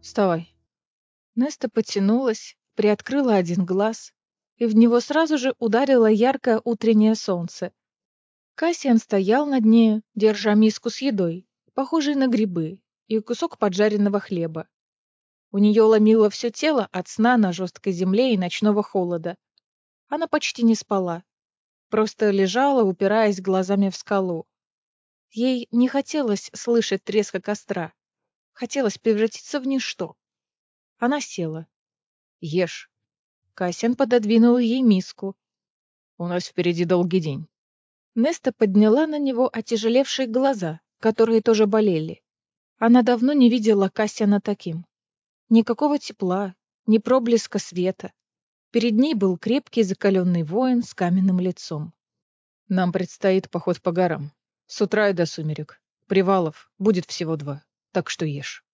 Вставай. Неста потянулась, приоткрыла один глаз, и в него сразу же ударило яркое утреннее солнце. Кассиан стоял над нею, держа миску с едой, похожей на грибы, и кусок поджаренного хлеба. У нее ломило все тело от сна на жесткой земле и ночного холода. Она почти не спала, просто лежала, упираясь глазами в скалу. Ей не хотелось слышать треска костра, хотелось превратиться в ничто. Она села. «Ешь». Кассиан пододвинул ей миску. «У нас впереди долгий день». Неста подняла на него отяжелевшие глаза, которые тоже болели. Она давно не видела Кассиана таким. Никакого тепла, ни проблеска света. Перед ней был крепкий закаленный воин с каменным лицом. «Нам предстоит поход по горам. С утра и до сумерек. Привалов будет всего 2, так что ешь».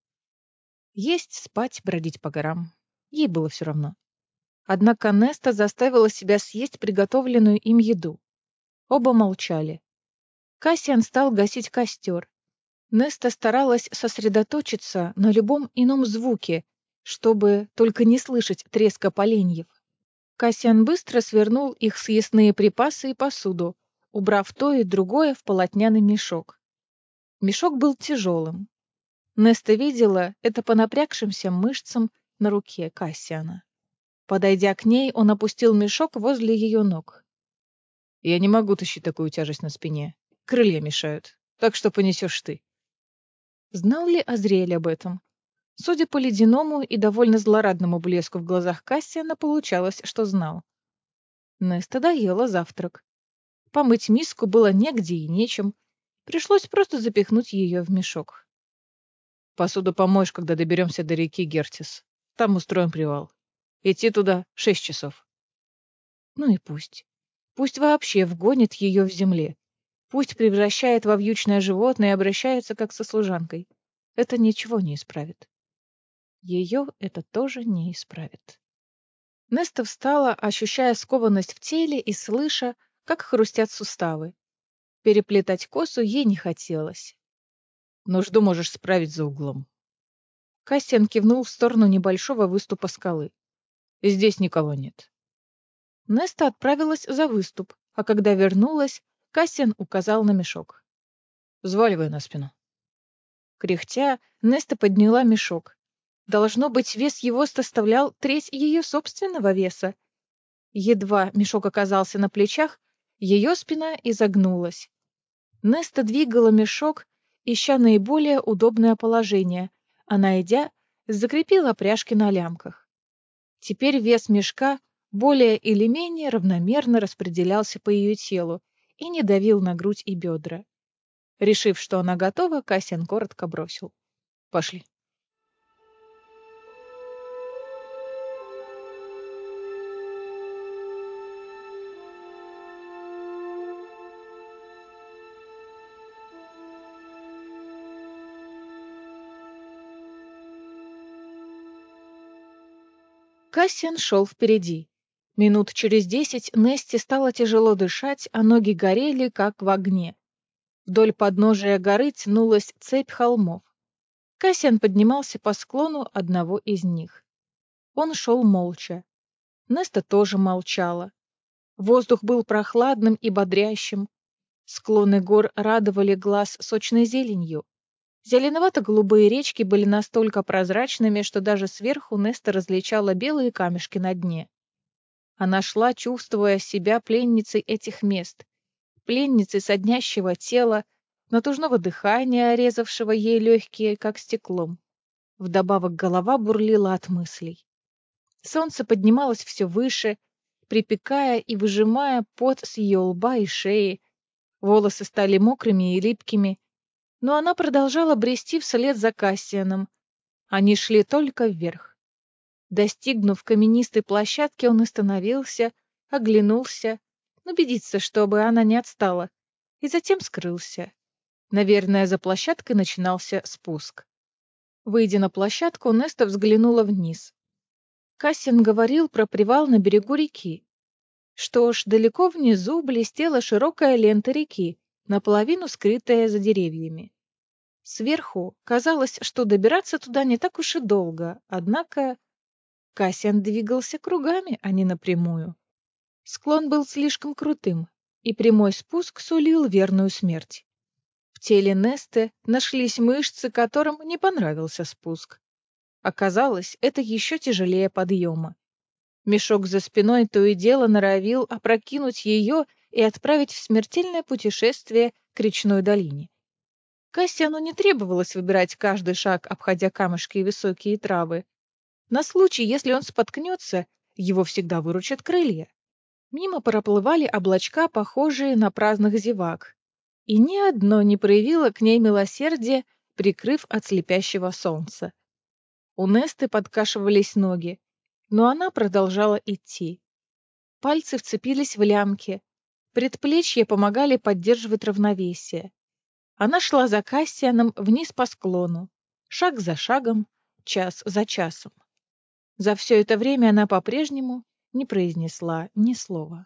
Есть, спать, бродить по горам. Ей было все равно. Однако Неста заставила себя съесть приготовленную им еду. Оба молчали. Кассиан стал гасить костер. Неста старалась сосредоточиться на любом ином звуке, чтобы только не слышать треска поленьев. Кассиан быстро свернул их съестные припасы и посуду, убрав то и другое в полотняный мешок. Мешок был тяжелым. Неста видела это по напрягшимся мышцам на руке Кассиана. Подойдя к ней, он опустил мешок возле ее ног. «Я не могу тащить такую тяжесть на спине. Крылья мешают. Так что понесешь ты». Знал ли Азриэль об этом? Судя по ледяному и довольно злорадному блеску в глазах Кассиана, получалось, что знал. Неста доела завтрак. Помыть миску было негде и нечем. Пришлось просто запихнуть ее в мешок. «Посуду помоешь, когда доберемся до реки Гертис. Там устроим привал. Идти туда 6 часов». Ну и пусть. Пусть вообще вгонит ее в земле. Пусть превращает во вьючное животное и обращается как со служанкой. Это ничего не исправит. Ее это тоже не исправит. Неста встала, ощущая скованность в теле и слыша, как хрустят суставы. Переплетать косу ей не хотелось. «Нужду можешь справить за углом». Кассиан кивнул в сторону небольшого выступа скалы. «Здесь никого нет». Неста отправилась за выступ, а когда вернулась, Кассиан указал на мешок. «Взваливай на спину». Кряхтя, Неста подняла мешок. Должно быть, вес его составлял треть ее собственного веса. Едва мешок оказался на плечах, ее спина изогнулась. Неста двигала мешок, ища наиболее удобное положение, а найдя, закрепила пряжки на лямках. Теперь вес мешка более или менее равномерно распределялся по ее телу и не давил на грудь и бедра. Решив, что она готова, Кассиан коротко бросил: «Пошли». Кассиан шел впереди. Минут через 10 Несте стало тяжело дышать, а ноги горели, как в огне. Вдоль подножия горы тянулась цепь холмов. Кассиан поднимался по склону одного из них. Он шел молча. Неста тоже молчала. Воздух был прохладным и бодрящим. Склоны гор радовали глаз сочной зеленью. Зеленовато-голубые речки были настолько прозрачными, что даже сверху Неста различала белые камешки на дне. Она шла, чувствуя себя пленницей этих мест, пленницей соднящего тела, натужного дыхания, резавшего ей легкие, как стеклом. Вдобавок голова бурлила от мыслей. Солнце поднималось все выше, припекая и выжимая пот с ее лба и шеи. Волосы стали мокрыми и липкими, но она продолжала брести вслед за Кассианом. Они шли только вверх. Достигнув каменистой площадки, он остановился, оглянулся, убедиться, чтобы она не отстала, и затем скрылся. Наверное, за площадкой начинался спуск. Выйдя на площадку, Неста взглянула вниз. Кассиан говорил про привал на берегу реки. Что ж, далеко внизу блестела широкая лента реки, наполовину скрытая за деревьями. Сверху казалось, что добираться туда не так уж и долго, однако Кассиан двигался кругами, а не напрямую. Склон был слишком крутым, и прямой спуск сулил верную смерть. В теле Несты нашлись мышцы, которым не понравился спуск. Оказалось, это еще тяжелее подъема. Мешок за спиной то и дело норовил опрокинуть ее и отправить в смертельное путешествие к речной долине. Кассиану не требовалось выбирать каждый шаг, обходя камушки и высокие травы. На случай, если он споткнется, его всегда выручат крылья. Мимо проплывали облачка, похожие на праздных зевак, и ни одно не проявило к ней милосердия, прикрыв от слепящего солнца. У Несты подкашивались ноги, но она продолжала идти. Пальцы вцепились в лямки, предплечья помогали поддерживать равновесие. Она шла за Кассианом вниз по склону, шаг за шагом, час за часом. За все это время она по-прежнему не произнесла ни слова.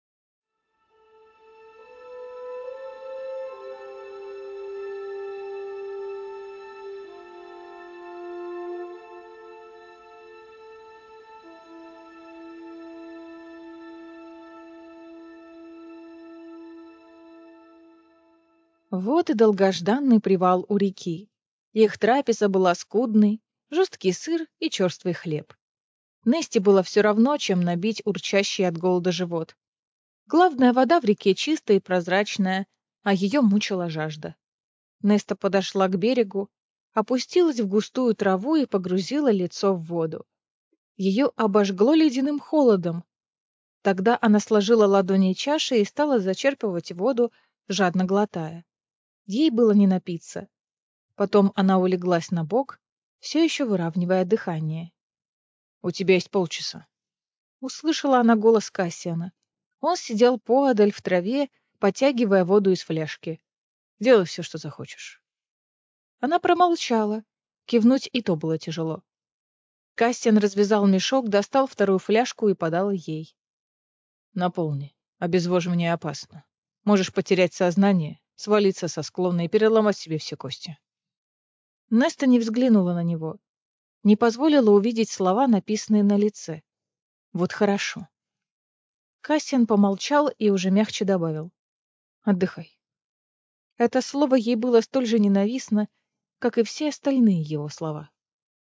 Вот и долгожданный привал у реки. Их трапеза была скудной, жесткий сыр и черствый хлеб. Несте было все равно, чем набить урчащий от голода живот. Главная вода в реке чистая и прозрачная, а ее мучила жажда. Неста подошла к берегу, опустилась в густую траву и погрузила лицо в воду. Ее обожгло ледяным холодом. Тогда она сложила ладони чаши и стала зачерпывать воду, жадно глотая. Ей было не напиться. Потом она улеглась на бок, все еще выравнивая дыхание. «У тебя есть полчаса», — услышала она голос Кассиана. Он сидел поодаль в траве, потягивая воду из фляжки. «Делай все, что захочешь». Она промолчала. Кивнуть и то было тяжело. Кассиан развязал мешок, достал вторую фляжку и подал ей. «Наполни. Обезвоживание опасно. Можешь потерять сознание, свалиться со склона и переломать себе все кости». Неста не взглянула на него, не позволила увидеть слова, написанные на лице. «Вот хорошо». Кассиан помолчал и уже мягче добавил. «Отдыхай». Это слово ей было столь же ненавистно, как и все остальные его слова.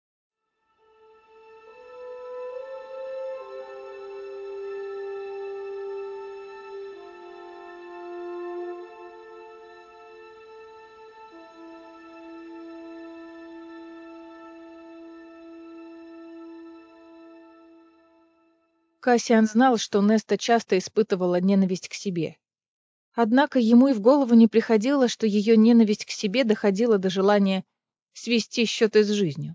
Кассиан знал, что Неста часто испытывала ненависть к себе. Однако ему и в голову не приходило, что ее ненависть к себе доходила до желания свести счеты с жизнью.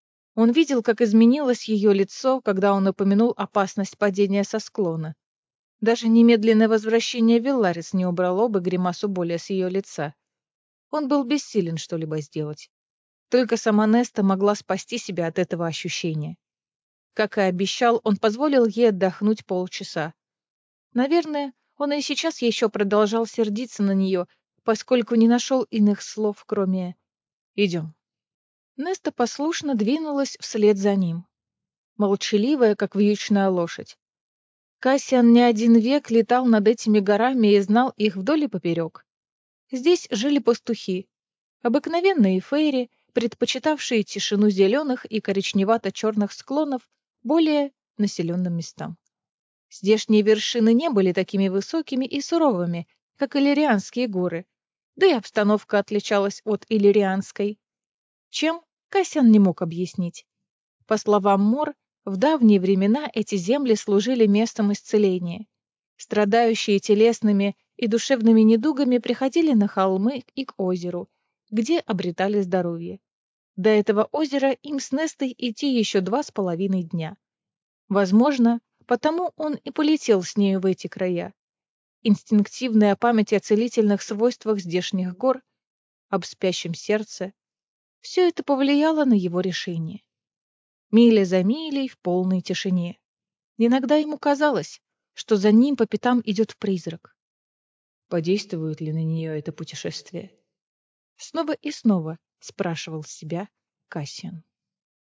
Он видел, как изменилось ее лицо, когда он упомянул опасность падения со склона. Даже немедленное возвращение Вилларис не убрало бы гримасу боли с ее лица. Он был бессилен что-либо сделать. Только сама Неста могла спасти себя от этого ощущения. Как и обещал, он позволил ей отдохнуть полчаса. Наверное, он и сейчас еще продолжал сердиться на нее, поскольку не нашел иных слов, кроме «идем». Неста послушно двинулась вслед за ним, молчаливая, как вьючная лошадь. Кассиан не один век летал над этими горами и знал их вдоль и поперек. Здесь жили пастухи, обыкновенные фейри, предпочитавшие тишину зеленых и коричневато-черных склонов более населенным местам. Здешние вершины не были такими высокими и суровыми, как Иллирианские горы, да и обстановка отличалась от Иллирианской. Чем, Кассиан не мог объяснить. По словам Мор, в давние времена эти земли служили местом исцеления. Страдающие телесными и душевными недугами приходили на холмы и к озеру, где обретали здоровье. До этого озера им с Нестой идти еще 2,5 дня. Возможно, потому он и полетел с нею в эти края. Инстинктивная память о целительных свойствах здешних гор, об спящем сердце — все это повлияло на его решение. Миля за милей в полной тишине. Иногда ему казалось, что за ним по пятам идет призрак. Подействует ли на нее это путешествие? Снова и снова спрашивал себя Кассиан.